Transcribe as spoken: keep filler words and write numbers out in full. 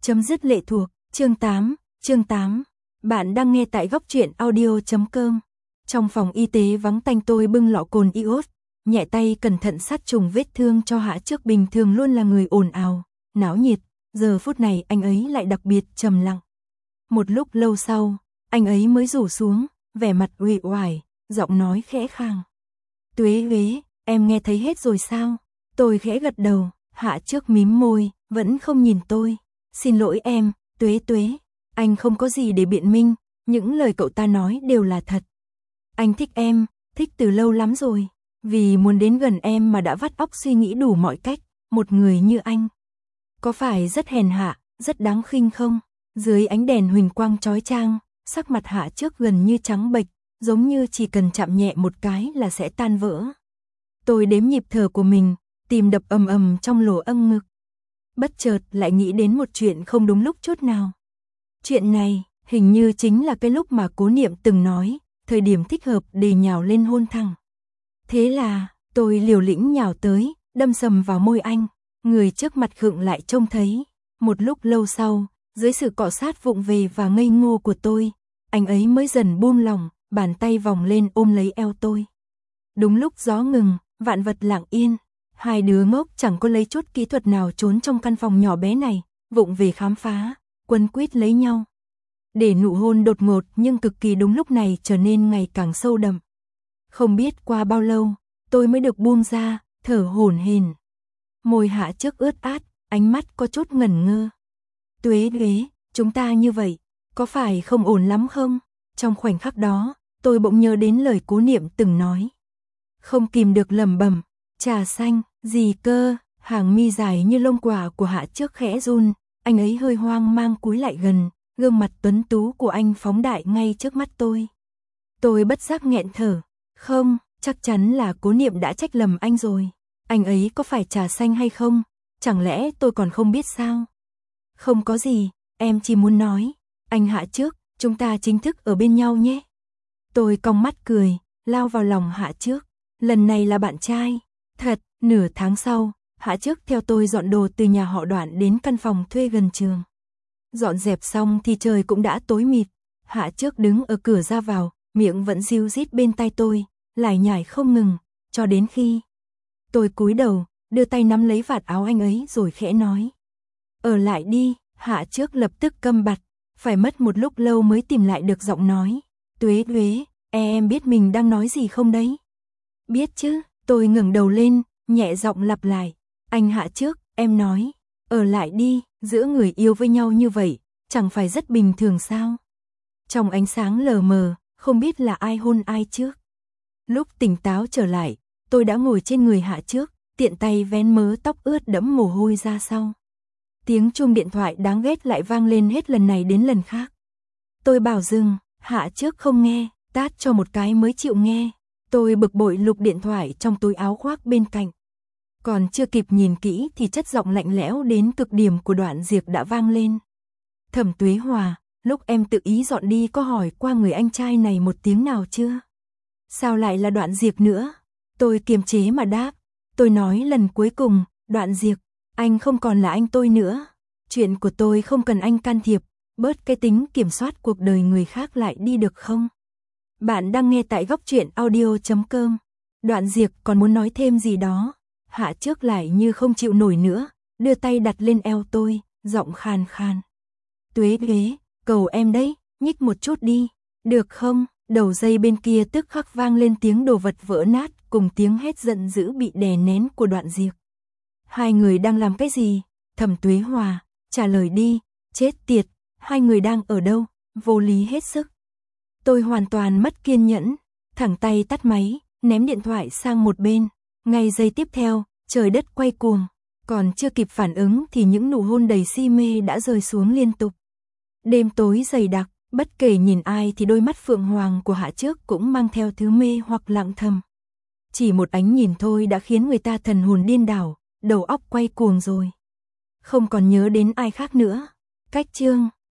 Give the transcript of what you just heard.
Chấm dứt lệ thuộc, chương tám, chương tám. Bạn đang nghe tại góc truyện audio chấm com. Trong phòng y tế vắng tanh tôi bưng lọ cồn iốt, nhẹ tay cẩn thận sát trùng vết thương cho Hạ Trước bình thường luôn là người ồn ào, náo nhiệt, giờ phút này anh ấy lại đặc biệt trầm lặng. Một lúc lâu sau, anh ấy mới rủ xuống, vẻ mặt uể oải, giọng nói khẽ khàng. Tuế ghế, em nghe thấy hết rồi sao? Tôi khẽ gật đầu, Hạ Trước mím môi, vẫn không nhìn tôi. Xin lỗi em, Tuế Tuế, anh không có gì để biện minh, những lời cậu ta nói đều là thật. Anh thích em, thích từ lâu lắm rồi, vì muốn đến gần em mà đã vắt óc suy nghĩ đủ mọi cách, một người như anh. Có phải rất hèn hạ, rất đáng khinh không? Dưới ánh đèn huỳnh quang chói chang, sắc mặt Hạ Trước gần như trắng bệch, giống như chỉ cần chạm nhẹ một cái là sẽ tan vỡ. Tôi đếm nhịp thở của mình, tim đập ầm ầm trong lỗ âm ngực. Bất chợt lại nghĩ đến một chuyện không đúng lúc chút nào. Chuyện này, hình như chính là cái lúc mà Cố Niệm từng nói, thời điểm thích hợp để nhào lên hôn thẳng. Thế là, tôi liều lĩnh nhào tới, đâm sầm vào môi anh, người trước mặt khựng lại trông thấy. Một lúc lâu sau, dưới sự cọ sát vụng về và ngây ngô của tôi, anh ấy mới dần buông lỏng, bàn tay vòng lên ôm lấy eo tôi. Đúng lúc gió ngừng, vạn vật lặng yên. Hai đứa ngốc chẳng có lấy chút kỹ thuật nào trốn trong căn phòng nhỏ bé này, vụng về khám phá, quấn quýt lấy nhau. Để nụ hôn đột ngột nhưng cực kỳ đúng lúc này trở nên ngày càng sâu đậm. Không biết qua bao lâu, tôi mới được buông ra, thở hổn hển. Môi Hạ Trước ướt át, ánh mắt có chút ngẩn ngơ. Tuế ghế, chúng ta như vậy, có phải không ổn lắm không? Trong khoảnh khắc đó, tôi bỗng nhớ đến lời Cố Niệm từng nói. Không kìm được lẩm bẩm. Trà xanh, gì cơ? Hàng mi dài như lông quả của Hạ Trước khẽ run, anh ấy hơi hoang mang cúi lại gần, gương mặt tuấn tú của anh phóng đại ngay trước mắt tôi. Tôi bất giác nghẹn thở, không, chắc chắn là Cố Niệm đã trách lầm anh rồi. Anh ấy có phải trà xanh hay không? Chẳng lẽ tôi còn không biết sao? Không có gì, em chỉ muốn nói, anh Hạ Trước, chúng ta chính thức ở bên nhau nhé. Tôi cong mắt cười, lao vào lòng Hạ Trước, lần này là bạn trai. Thật, nửa tháng sau, Hạ Trước theo tôi dọn đồ từ nhà họ Đoạn đến căn phòng thuê gần trường. Dọn dẹp xong thì trời cũng đã tối mịt. Hạ Trước đứng ở cửa ra vào, miệng vẫn ríu rít bên tai tôi, lải nhải không ngừng, cho đến khi tôi cúi đầu, đưa tay nắm lấy vạt áo anh ấy rồi khẽ nói. Ở lại đi. Hạ Trước lập tức câm bặt, phải mất một lúc lâu mới tìm lại được giọng nói. Tuế Tuế, em biết mình đang nói gì không đấy? Biết chứ. Tôi ngẩng đầu lên, nhẹ giọng lặp lại. Anh Hạ Trước, em nói, ở lại đi, giữa người yêu với nhau như vậy, chẳng phải rất bình thường sao? Trong ánh sáng lờ mờ, không biết là ai hôn ai trước. Lúc tỉnh táo trở lại, tôi đã ngồi trên người Hạ Trước, tiện tay vén mớ tóc ướt đẫm mồ hôi ra sau. Tiếng chuông điện thoại đáng ghét lại vang lên hết lần này đến lần khác. Tôi bảo dừng, Hạ Trước không nghe, tát cho một cái mới chịu nghe. Tôi bực bội lục điện thoại trong túi áo khoác bên cạnh. Còn chưa kịp nhìn kỹ thì chất giọng lạnh lẽo đến cực điểm của Đoạn Diệp đã vang lên. Thẩm Tuế Hòa, lúc em tự ý dọn đi có hỏi qua người anh trai này một tiếng nào chưa? Sao lại là Đoạn Diệp nữa? Tôi kiềm chế mà đáp. Tôi nói lần cuối cùng, Đoạn Diệp, anh không còn là anh tôi nữa. Chuyện của tôi không cần anh can thiệp, bớt cái tính kiểm soát cuộc đời người khác lại đi được không? Bạn đang nghe tại góc truyện audio chấm com. Đoạn Diệp còn muốn nói thêm gì đó. Hạ Trước lại như không chịu nổi nữa, đưa tay đặt lên eo tôi, giọng khan khan. Tuế ghế, cầu em đấy, nhích một chút đi, được không? Đầu dây bên kia tức khắc vang lên tiếng đồ vật vỡ nát cùng tiếng hét giận dữ bị đè nén của Đoạn Diệp. Hai người đang làm cái gì? Thẩm Tuế Hòa, trả lời đi, chết tiệt, hai người đang ở đâu? Vô lý hết sức. Tôi hoàn toàn mất kiên nhẫn, thẳng tay tắt máy, ném điện thoại sang một bên. Ngay giây tiếp theo, trời đất quay cuồng, còn chưa kịp phản ứng thì những nụ hôn đầy si mê đã rơi xuống liên tục. Đêm tối dày đặc, bất kể nhìn ai thì đôi mắt phượng hoàng của Hạ Trước cũng mang theo thứ mê hoặc lặng thầm. Chỉ một ánh nhìn thôi đã khiến người ta thần hồn điên đảo, đầu óc quay cuồng rồi. Không còn nhớ đến ai khác nữa. Cách chương